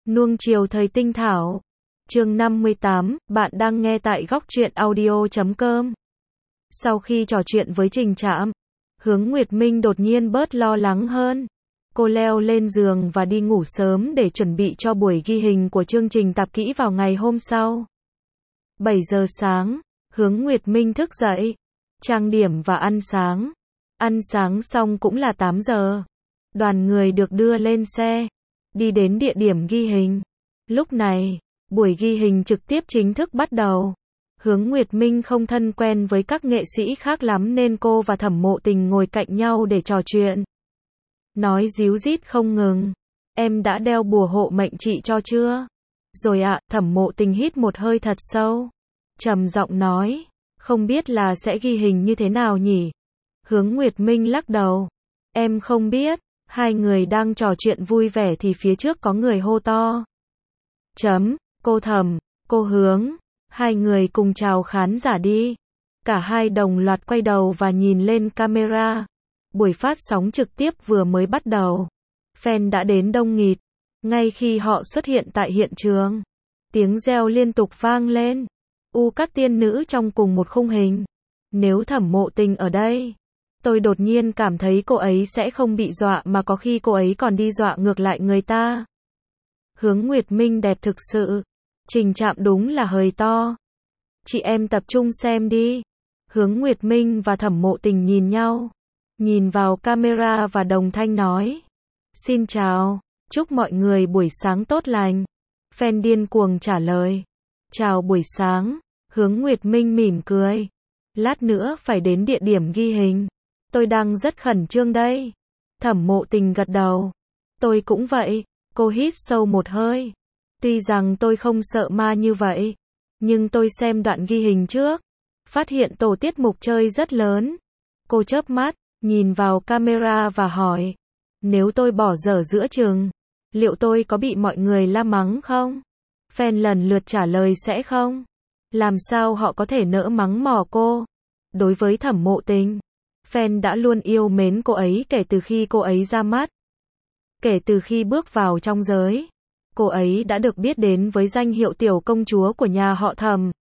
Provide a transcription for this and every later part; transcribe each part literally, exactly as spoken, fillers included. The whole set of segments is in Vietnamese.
Nuông chiều thời tinh thảo. Chương năm mươi tám, bạn đang nghe tại góc truyện audio chấm com. Sau khi trò chuyện với Trình Trạm, Hướng Nguyệt Minh đột nhiên bớt lo lắng hơn. Cô leo lên giường và đi ngủ sớm để chuẩn bị cho buổi ghi hình của chương trình tạp kỹ vào ngày hôm sau. bảy giờ sáng, Hướng Nguyệt Minh thức dậy, trang điểm và ăn sáng. Ăn sáng xong cũng là tám giờ. Đoàn người được đưa lên xe, đi đến địa điểm ghi hình. Lúc này, buổi ghi hình trực tiếp chính thức bắt đầu. Hướng Nguyệt Minh không thân quen với các nghệ sĩ khác lắm nên cô và Thẩm Mộ Tình ngồi cạnh nhau để trò chuyện. Nói díu dít không ngừng. Em đã đeo bùa hộ mệnh chị cho chưa? Rồi ạ, Thẩm Mộ Tình hít một hơi thật sâu. Trầm giọng nói, không biết là sẽ ghi hình như thế nào nhỉ? Hướng Nguyệt Minh lắc đầu. Em không biết. Hai người đang trò chuyện vui vẻ thì phía trước có người hô to. Chấm, cô Thẩm, cô Hướng. Hai người cùng chào khán giả đi. Cả hai đồng loạt quay đầu và nhìn lên camera. Buổi phát sóng trực tiếp vừa mới bắt đầu. Fan đã đến đông nghịt. Ngay khi họ xuất hiện tại hiện trường, tiếng reo liên tục vang lên. U các tiên nữ trong cùng một khung hình. Nếu Thẩm Mộ Tình ở đây, tôi đột nhiên cảm thấy cô ấy sẽ không bị dọa mà có khi cô ấy còn đi dọa ngược lại người ta. Hướng Nguyệt Minh đẹp thực sự. Trình Trạm đúng là hời to. Chị em tập trung xem đi. Hướng Nguyệt Minh và Thẩm Mộ Tình nhìn nhau. Nhìn vào camera và đồng thanh nói. Xin chào. Chúc mọi người buổi sáng tốt lành. Fan điên cuồng trả lời. Chào buổi sáng. Hướng Nguyệt Minh mỉm cười. Lát nữa phải đến địa điểm ghi hình. Tôi đang rất khẩn trương đây. Thẩm Mộ Tình gật đầu. Tôi cũng vậy. Cô hít sâu một hơi. Tuy rằng tôi không sợ ma như vậy, nhưng tôi xem đoạn ghi hình trước, phát hiện tổ tiết mục chơi rất lớn. Cô chớp mắt, nhìn vào camera và hỏi. Nếu tôi bỏ dở giữa chừng, liệu tôi có bị mọi người la mắng không? Fan lần lượt trả lời sẽ không. Làm sao họ có thể nỡ mắng mỏ cô? Đối với Thẩm Mộ Tình, fan đã luôn yêu mến cô ấy kể từ khi cô ấy ra mắt. Kể từ khi bước vào trong giới, cô ấy đã được biết đến với danh hiệu tiểu công chúa của nhà họ Thẩm.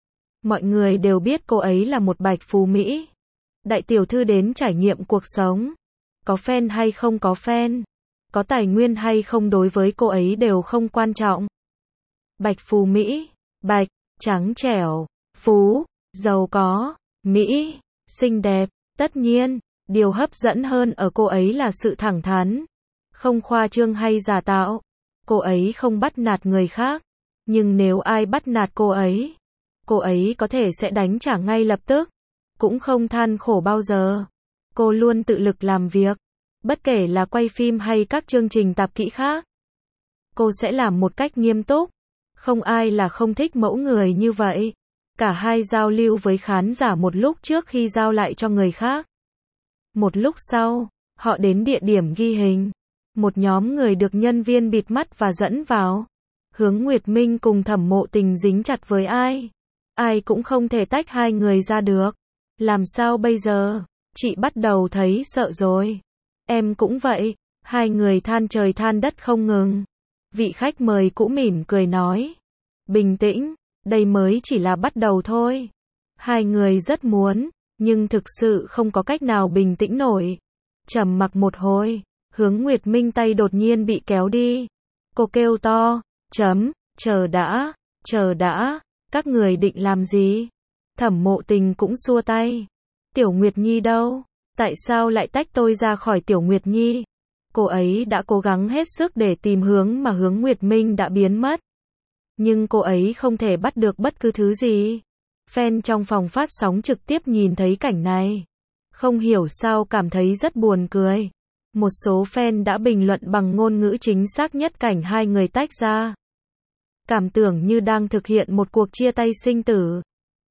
Mọi người đều biết cô ấy là một bạch phú Mỹ. Đại tiểu thư đến trải nghiệm cuộc sống. Có fan hay không có fan, có tài nguyên hay không đối với cô ấy đều không quan trọng. Bạch phú Mỹ, bạch, trắng trẻo, phú, giàu có, Mỹ, xinh đẹp. Tất nhiên, điều hấp dẫn hơn ở cô ấy là sự thẳng thắn. Không khoa trương hay giả tạo. Cô ấy không bắt nạt người khác. Nhưng nếu ai bắt nạt cô ấy, cô ấy có thể sẽ đánh trả ngay lập tức. Cũng không than khổ bao giờ. Cô luôn tự lực làm việc. Bất kể là quay phim hay các chương trình tạp kỹ khác, cô sẽ làm một cách nghiêm túc. Không ai là không thích mẫu người như vậy. Cả hai giao lưu với khán giả một lúc trước khi giao lại cho người khác. Một lúc sau, họ đến địa điểm ghi hình. Một nhóm người được nhân viên bịt mắt và dẫn vào. Hướng Nguyệt Minh cùng Thẩm Mộ Tình dính chặt với ai. Ai cũng không thể tách hai người ra được. Làm sao bây giờ? Chị bắt đầu thấy sợ rồi. Em cũng vậy. Hai người than trời than đất không ngừng. Vị khách mời cũng mỉm cười nói. Bình tĩnh, đây mới chỉ là bắt đầu thôi. Hai người rất muốn, nhưng thực sự không có cách nào bình tĩnh nổi. Trầm mặc một hồi. Hướng Nguyệt Minh tay đột nhiên bị kéo đi. Cô kêu to, chấm, chờ đã, chờ đã, các người định làm gì? Thẩm Mộ Tình cũng xua tay. Tiểu Nguyệt Nhi đâu? Tại sao lại tách tôi ra khỏi Tiểu Nguyệt Nhi? Cô ấy đã cố gắng hết sức để tìm hướng mà Hướng Nguyệt Minh đã biến mất. Nhưng cô ấy không thể bắt được bất cứ thứ gì. Fan trong phòng phát sóng trực tiếp nhìn thấy cảnh này. Không hiểu sao cảm thấy rất buồn cười. Một số fan đã bình luận bằng ngôn ngữ chính xác nhất cảnh hai người tách ra. Cảm tưởng như đang thực hiện một cuộc chia tay sinh tử.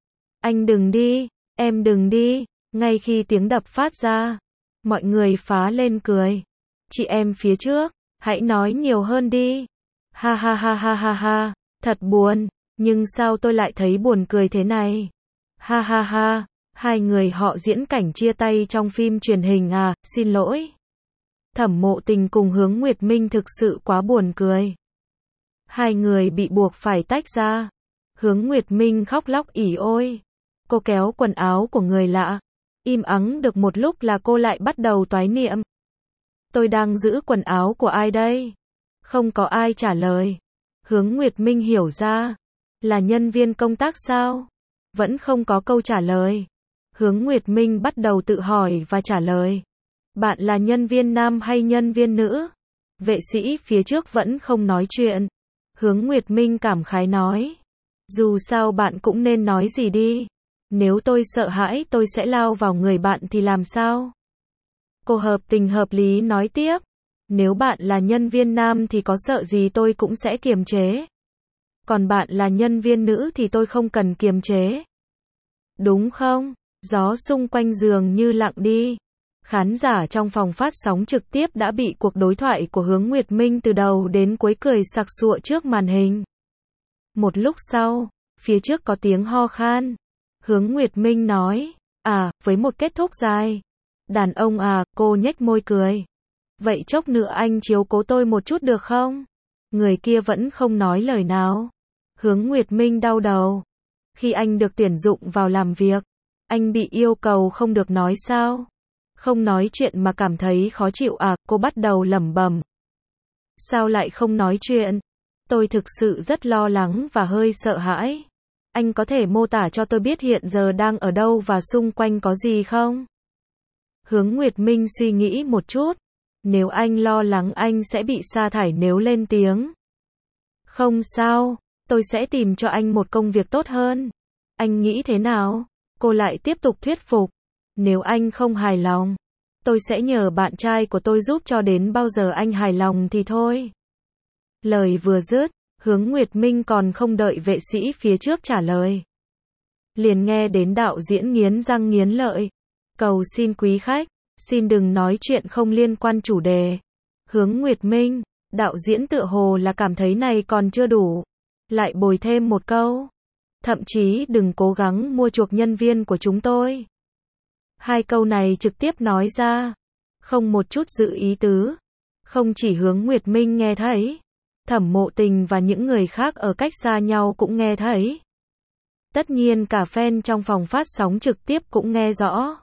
Anh đừng đi, em đừng đi. Ngay khi tiếng đập phát ra, mọi người phá lên cười. Chị em phía trước, hãy nói nhiều hơn đi. Ha ha ha ha ha ha, thật buồn, nhưng sao tôi lại thấy buồn cười thế này? Ha ha ha, hai người họ diễn cảnh chia tay trong phim truyền hình à, xin lỗi. Thẩm Mộ Tình cùng Hướng Nguyệt Minh thực sự quá buồn cười. Hai người bị buộc phải tách ra. Hướng Nguyệt Minh khóc lóc ỉ ôi. Cô kéo quần áo của người lạ. Im ắng được một lúc là cô lại bắt đầu toái niệm. Tôi đang giữ quần áo của ai đây? Không có ai trả lời. Hướng Nguyệt Minh hiểu ra. Là nhân viên công tác sao? Vẫn không có câu trả lời. Hướng Nguyệt Minh bắt đầu tự hỏi và trả lời. Bạn là nhân viên nam hay nhân viên nữ? Vệ sĩ phía trước vẫn không nói chuyện. Hướng Nguyệt Minh cảm khái nói. Dù sao bạn cũng nên nói gì đi. Nếu tôi sợ hãi tôi sẽ lao vào người bạn thì làm sao? Cô hợp tình hợp lý nói tiếp. Nếu bạn là nhân viên nam thì có sợ gì tôi cũng sẽ kiềm chế. Còn bạn là nhân viên nữ thì tôi không cần kiềm chế. Đúng không? Gió xung quanh giường như lặng đi. Khán giả trong phòng phát sóng trực tiếp đã bị cuộc đối thoại của Hướng Nguyệt Minh từ đầu đến cuối cười sặc sụa trước màn hình. Một lúc sau, phía trước có tiếng ho khan. Hướng Nguyệt Minh nói, à, với một kết thúc dài. Đàn ông à, cô nhếch môi cười. Vậy chốc nữa anh chiếu cố tôi một chút được không? Người kia vẫn không nói lời nào. Hướng Nguyệt Minh đau đầu. Khi anh được tuyển dụng vào làm việc, anh bị yêu cầu không được nói sao? Không nói chuyện mà cảm thấy khó chịu à, cô bắt đầu lẩm bẩm. Sao lại không nói chuyện? Tôi thực sự rất lo lắng và hơi sợ hãi. Anh có thể mô tả cho tôi biết hiện giờ đang ở đâu và xung quanh có gì không? Hướng Nguyệt Minh suy nghĩ một chút. Nếu anh lo lắng anh sẽ bị sa thải nếu lên tiếng. Không sao, tôi sẽ tìm cho anh một công việc tốt hơn. Anh nghĩ thế nào? Cô lại tiếp tục thuyết phục. Nếu anh không hài lòng, tôi sẽ nhờ bạn trai của tôi giúp cho đến bao giờ anh hài lòng thì thôi. Lời vừa dứt, Hướng Nguyệt Minh còn không đợi vệ sĩ phía trước trả lời. Liền nghe đến đạo diễn nghiến răng nghiến lợi. Cầu xin quý khách, xin đừng nói chuyện không liên quan chủ đề. Hướng Nguyệt Minh, đạo diễn tựa hồ là cảm thấy này còn chưa đủ. Lại bồi thêm một câu. Thậm chí đừng cố gắng mua chuộc nhân viên của chúng tôi. Hai câu này trực tiếp nói ra. Không một chút dự ý tứ. Không chỉ Hướng Nguyệt Minh nghe thấy. Thẩm Mộ Tình và những người khác ở cách xa nhau cũng nghe thấy. Tất nhiên cả fan trong phòng phát sóng trực tiếp cũng nghe rõ.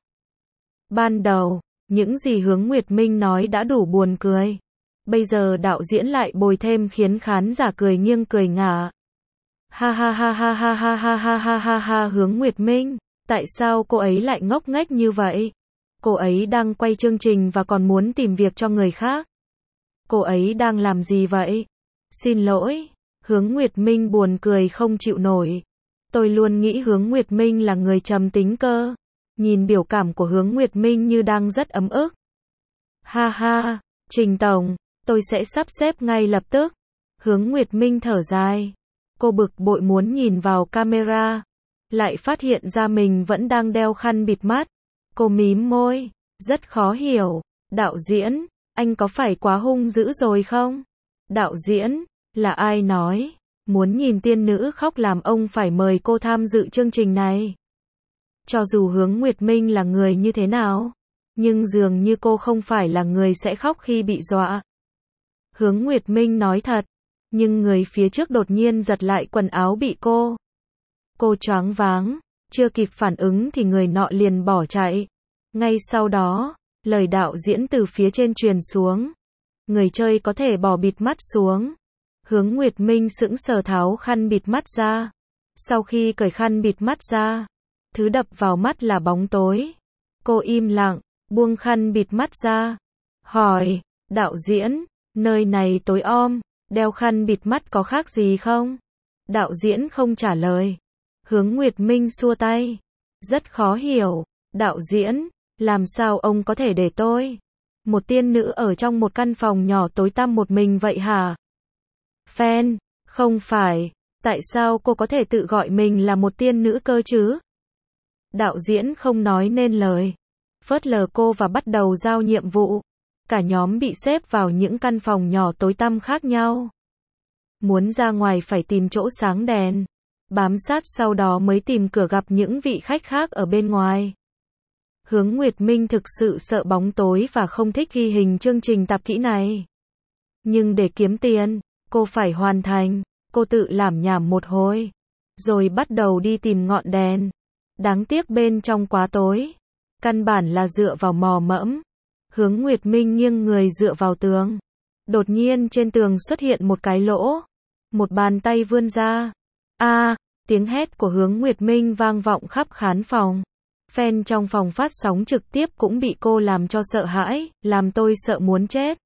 Ban đầu, những gì Hướng Nguyệt Minh nói đã đủ buồn cười. Bây giờ đạo diễn lại bồi thêm khiến khán giả cười nghiêng cười ngả. Ha ha ha ha ha ha ha ha ha ha ha Hướng Nguyệt Minh, tại sao cô ấy lại ngốc nghếch như vậy? Cô ấy đang quay chương trình và còn muốn tìm việc cho người khác. Cô ấy đang làm gì vậy? Xin lỗi, Hướng Nguyệt Minh buồn cười không chịu nổi. Tôi luôn nghĩ Hướng Nguyệt Minh là người trầm tính cơ. Nhìn biểu cảm của Hướng Nguyệt Minh như đang rất ấm ức. Ha ha, Trình Tổng, tôi sẽ sắp xếp ngay lập tức. Hướng Nguyệt Minh thở dài. Cô bực bội muốn nhìn vào camera. Lại phát hiện ra mình vẫn đang đeo khăn bịt mắt. Cô mím môi. Rất khó hiểu. Đạo diễn, anh có phải quá hung dữ rồi không? Đạo diễn, là ai nói? Muốn nhìn tiên nữ khóc làm ông phải mời cô tham dự chương trình này. Cho dù Hướng Nguyệt Minh là người như thế nào, nhưng dường như cô không phải là người sẽ khóc khi bị dọa. Hướng Nguyệt Minh nói thật, nhưng người phía trước đột nhiên giật lại quần áo bị cô. Cô choáng váng, chưa kịp phản ứng thì người nọ liền bỏ chạy. Ngay sau đó, lời đạo diễn từ phía trên truyền xuống. Người chơi có thể bỏ bịt mắt xuống. Hướng Nguyệt Minh sững sờ tháo khăn bịt mắt ra. Sau khi cởi khăn bịt mắt ra, thứ đập vào mắt là bóng tối. Cô im lặng, buông khăn bịt mắt ra. Hỏi, đạo diễn, nơi này tối om, đeo khăn bịt mắt có khác gì không? Đạo diễn không trả lời. Hướng Nguyệt Minh xua tay. Rất khó hiểu. Đạo diễn, làm sao ông có thể để tôi, một tiên nữ ở trong một căn phòng nhỏ tối tăm một mình vậy hả? Fan, không phải. Tại sao cô có thể tự gọi mình là một tiên nữ cơ chứ? Đạo diễn không nói nên lời. Phớt lờ cô và bắt đầu giao nhiệm vụ. Cả nhóm bị xếp vào những căn phòng nhỏ tối tăm khác nhau. Muốn ra ngoài phải tìm chỗ sáng đèn. Bám sát sau đó mới tìm cửa gặp những vị khách khác ở bên ngoài. Hướng Nguyệt Minh thực sự sợ bóng tối và không thích ghi hình chương trình tạp kỹ này. Nhưng để kiếm tiền, Cô phải hoàn thành. Cô tự lảm nhảm một hồi. Rồi bắt đầu đi tìm ngọn đèn. Đáng tiếc bên trong quá tối. Căn bản là dựa vào mò mẫm. Hướng Nguyệt Minh nghiêng người dựa vào tường. Đột nhiên trên tường xuất hiện một cái lỗ. Một bàn tay vươn ra. A, tiếng hét của Hướng Nguyệt Minh vang vọng khắp khán phòng. Fan trong phòng phát sóng trực tiếp cũng bị cô làm cho sợ hãi, làm tôi sợ muốn chết.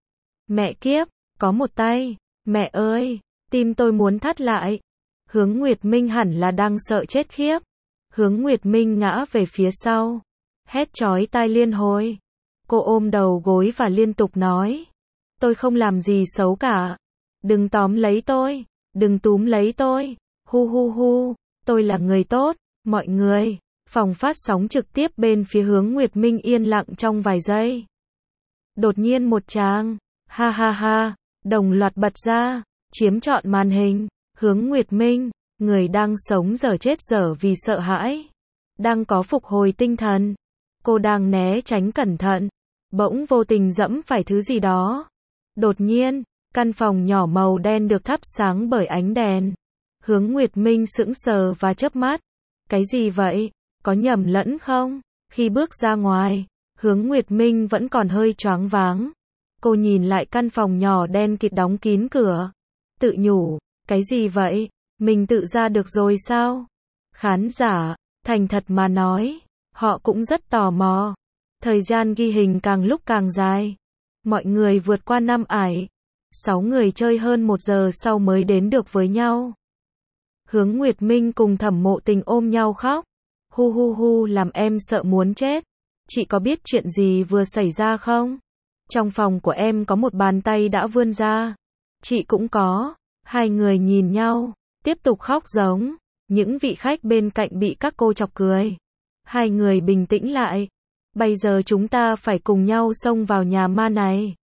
Mẹ kiếp, có một tay. Mẹ ơi, tim tôi muốn thắt lại. Hướng Nguyệt Minh hẳn là đang sợ chết khiếp. Hướng Nguyệt Minh ngã về phía sau. Hét chói tai liên hồi. Cô ôm đầu gối và liên tục nói. Tôi không làm gì xấu cả. Đừng tóm lấy tôi. Đừng túm lấy tôi. Hu hu hu. Tôi là người tốt. Mọi người. Phòng phát sóng trực tiếp bên phía Hướng Nguyệt Minh yên lặng trong vài giây. Đột nhiên một tràng. Ha ha ha. Đồng loạt bật ra. Chiếm trọn màn hình. Hướng Nguyệt Minh. Người đang sống dở chết dở vì sợ hãi. Đang có phục hồi tinh thần. Cô đang né tránh cẩn thận. Bỗng vô tình dẫm phải thứ gì đó. Đột nhiên, căn phòng nhỏ màu đen được thắp sáng bởi ánh đèn. Hướng Nguyệt Minh sững sờ và chớp mắt. Cái gì vậy? Có nhầm lẫn không? Khi bước ra ngoài, Hướng Nguyệt Minh vẫn còn hơi choáng váng. Cô nhìn lại căn phòng nhỏ đen kịt đóng kín cửa. Tự nhủ, cái gì vậy? Mình tự ra được rồi sao? Khán giả, thành thật mà nói, họ cũng rất tò mò. Thời gian ghi hình càng lúc càng dài. Mọi người vượt qua năm ải. Sáu người chơi hơn một giờ sau mới đến được với nhau. Hướng Nguyệt Minh cùng Thẩm Mộ Tình ôm nhau khóc. Hu hu hu, làm em sợ muốn chết. Chị có biết chuyện gì vừa xảy ra không? Trong phòng của em có một bàn tay đã vươn ra. Chị cũng có. Hai người nhìn nhau, tiếp tục khóc giống. Những vị khách bên cạnh bị các cô chọc cười. Hai người bình tĩnh lại. Bây giờ chúng ta phải cùng nhau xông vào nhà ma này.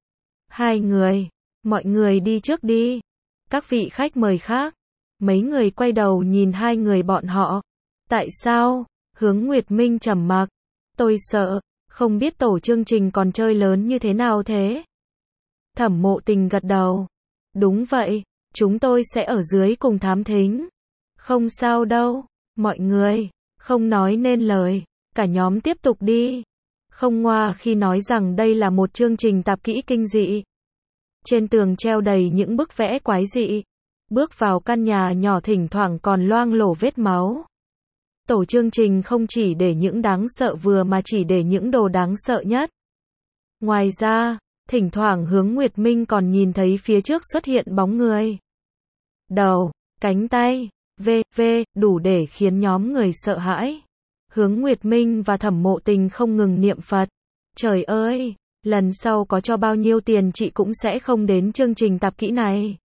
Hai người, mọi người đi trước đi. Các vị khách mời khác. Mấy người quay đầu nhìn hai người bọn họ. Tại sao? Hướng Nguyệt Minh trầm mặc. Tôi sợ, không biết tổ chương trình còn chơi lớn như thế nào thế. Thẩm Mộ Tình gật đầu. Đúng vậy, chúng tôi sẽ ở dưới cùng thám thính. Không sao đâu, mọi người, không nói nên lời, cả nhóm tiếp tục đi. Không ngoa khi nói rằng đây là một chương trình tạp kỹ kinh dị. Trên tường treo đầy những bức vẽ quái dị. Bước vào căn nhà nhỏ thỉnh thoảng còn loang lổ vết máu. Tổ chương trình không chỉ để những đáng sợ vừa mà chỉ để những đồ đáng sợ nhất. Ngoài ra, thỉnh thoảng Hướng Nguyệt Minh còn nhìn thấy phía trước xuất hiện bóng người. Đầu, cánh tay, vê vê, đủ để khiến nhóm người sợ hãi. Hướng Nguyệt Minh và Thẩm Mộ Tình không ngừng niệm Phật. Trời ơi, lần sau có cho bao nhiêu tiền chị cũng sẽ không đến chương trình tạp kỹ này.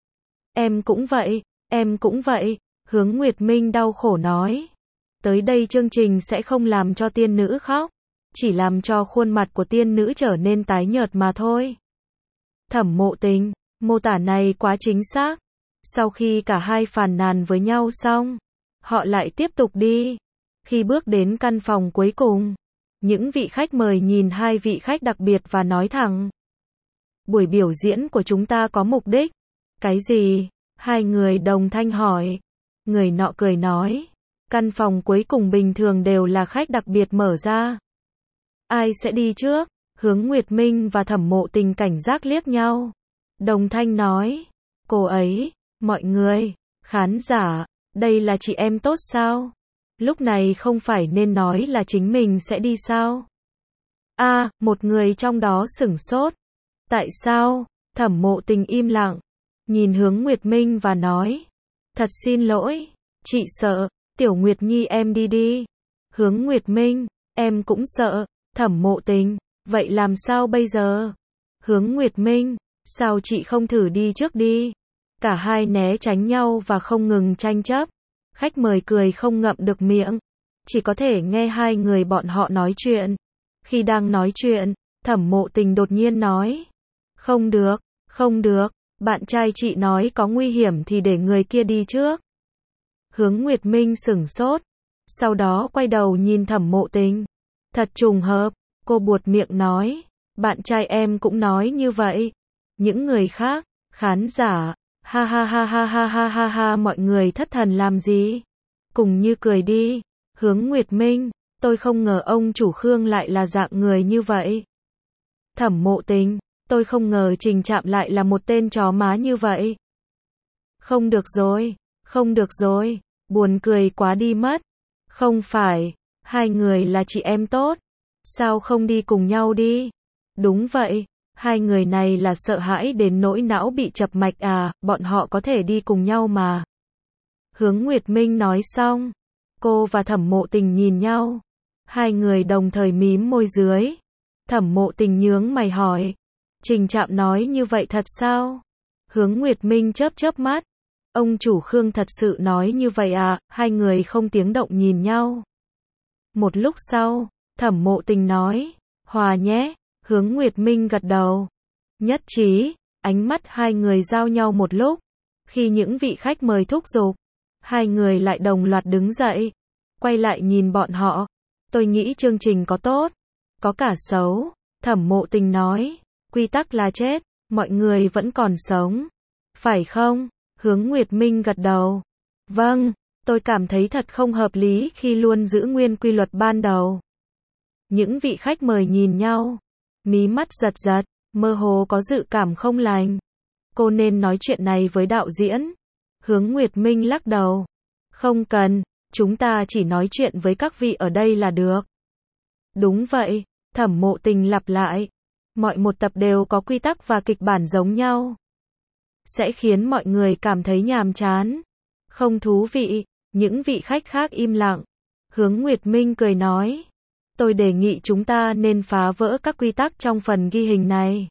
Em cũng vậy, em cũng vậy, Hướng Nguyệt Minh đau khổ nói. Tới đây chương trình sẽ không làm cho tiên nữ khóc, chỉ làm cho khuôn mặt của tiên nữ trở nên tái nhợt mà thôi. Thẩm Mộ Tình, mô tả này quá chính xác. Sau khi cả hai phàn nàn với nhau xong, họ lại tiếp tục đi. Khi bước đến căn phòng cuối cùng, những vị khách mời nhìn hai vị khách đặc biệt và nói thẳng. Buổi biểu diễn của chúng ta có mục đích. Cái gì? Hai người đồng thanh hỏi. Người nọ cười nói. Căn phòng cuối cùng bình thường đều là khách đặc biệt mở ra. Ai sẽ đi trước? Hướng Nguyệt Minh và Thẩm Mộ Tình cảnh giác liếc nhau. Đồng thanh nói. Cô ấy, mọi người, khán giả, đây là chị em tốt sao? Lúc này không phải nên nói là chính mình sẽ đi sao? A, à, một người trong đó sửng sốt. Tại sao? Thẩm Mộ Tình im lặng, nhìn Hướng Nguyệt Minh và nói. Thật xin lỗi, chị sợ, Tiểu Nguyệt Nhi em đi đi. Hướng Nguyệt Minh, em cũng sợ. Thẩm Mộ Tình, vậy làm sao bây giờ? Hướng Nguyệt Minh, sao chị không thử đi trước đi? Cả hai né tránh nhau và không ngừng tranh chấp. Khách mời cười không ngậm được miệng, chỉ có thể nghe hai người bọn họ nói chuyện. Khi đang nói chuyện, Thẩm Mộ Tình đột nhiên nói. Không được, không được, bạn trai chị nói có nguy hiểm thì để người kia đi trước. Hướng Nguyệt Minh sửng sốt, sau đó quay đầu nhìn Thẩm Mộ Tình. Thật trùng hợp, cô buột miệng nói. Bạn trai em cũng nói như vậy. Những người khác, Khán giả, ha ha ha ha ha ha ha ha, mọi người thất thần làm gì? Cùng như cười đi. Hướng Nguyệt Minh, tôi không ngờ ông chủ Khương lại là dạng người như vậy. Thẩm Mộ Tình, tôi không ngờ Trình Trạm lại là một tên chó má như vậy. Không được rồi, không được rồi, buồn cười quá đi mất. Không phải, hai người là chị em tốt. Sao không đi cùng nhau đi? Đúng vậy, hai người này là sợ hãi đến nỗi não bị chập mạch à, bọn họ có thể đi cùng nhau mà. Hướng Nguyệt Minh nói xong, cô và Thẩm Mộ Tình nhìn nhau. Hai người đồng thời mím môi dưới. Thẩm Mộ Tình nhướng mày hỏi, Trình Trạm nói như vậy thật sao? Hướng Nguyệt Minh chớp chớp mắt. Ông chủ Khương thật sự nói như vậy à? Hai người không tiếng động nhìn nhau. Một lúc sau, Thẩm Mộ Tình nói, hòa nhé. Hướng Nguyệt Minh gật đầu. Nhất trí, ánh mắt hai người giao nhau một lúc. Khi những vị khách mời thúc giục, hai người lại đồng loạt đứng dậy, quay lại nhìn bọn họ. Tôi nghĩ chương trình có tốt, có cả xấu. Thẩm Mộ Tình nói, quy tắc là chết, mọi người vẫn còn sống. Phải không? Hướng Nguyệt Minh gật đầu. Vâng, tôi cảm thấy thật không hợp lý khi luôn giữ nguyên quy luật ban đầu. Những vị khách mời nhìn nhau, mí mắt giật giật, mơ hồ có dự cảm không lành. Cô nên nói chuyện này với đạo diễn. Hướng Nguyệt Minh lắc đầu. Không cần, chúng ta chỉ nói chuyện với các vị ở đây là được. Đúng vậy, Thẩm Mộ Tình lặp lại. Mọi một tập đều có quy tắc và kịch bản giống nhau. Sẽ khiến mọi người cảm thấy nhàm chán. Không thú vị, những vị khách khác im lặng. Hướng Nguyệt Minh cười nói. Tôi đề nghị chúng ta nên phá vỡ các quy tắc trong phần ghi hình này.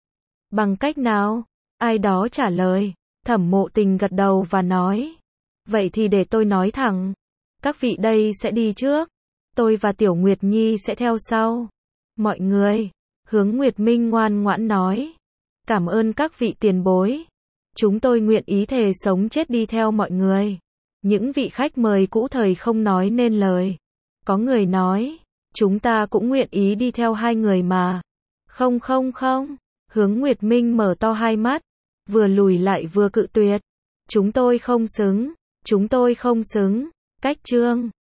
Bằng cách nào? Ai đó trả lời. Thẩm Mộ Tình gật đầu và nói. Vậy thì để tôi nói thẳng. Các vị đây sẽ đi trước. Tôi và Tiểu Nguyệt Nhi sẽ theo sau. Mọi người. Hướng Nguyệt Minh ngoan ngoãn nói. Cảm ơn các vị tiền bối. Chúng tôi nguyện ý thề sống chết đi theo mọi người. Những vị khách mời cũ thời không nói nên lời. Có người nói. Chúng ta cũng nguyện ý đi theo hai người mà. Không không không. Hướng Nguyệt Minh mở to hai mắt. Vừa lùi lại vừa cự tuyệt. Chúng tôi không xứng. Chúng tôi không xứng. Cách chương.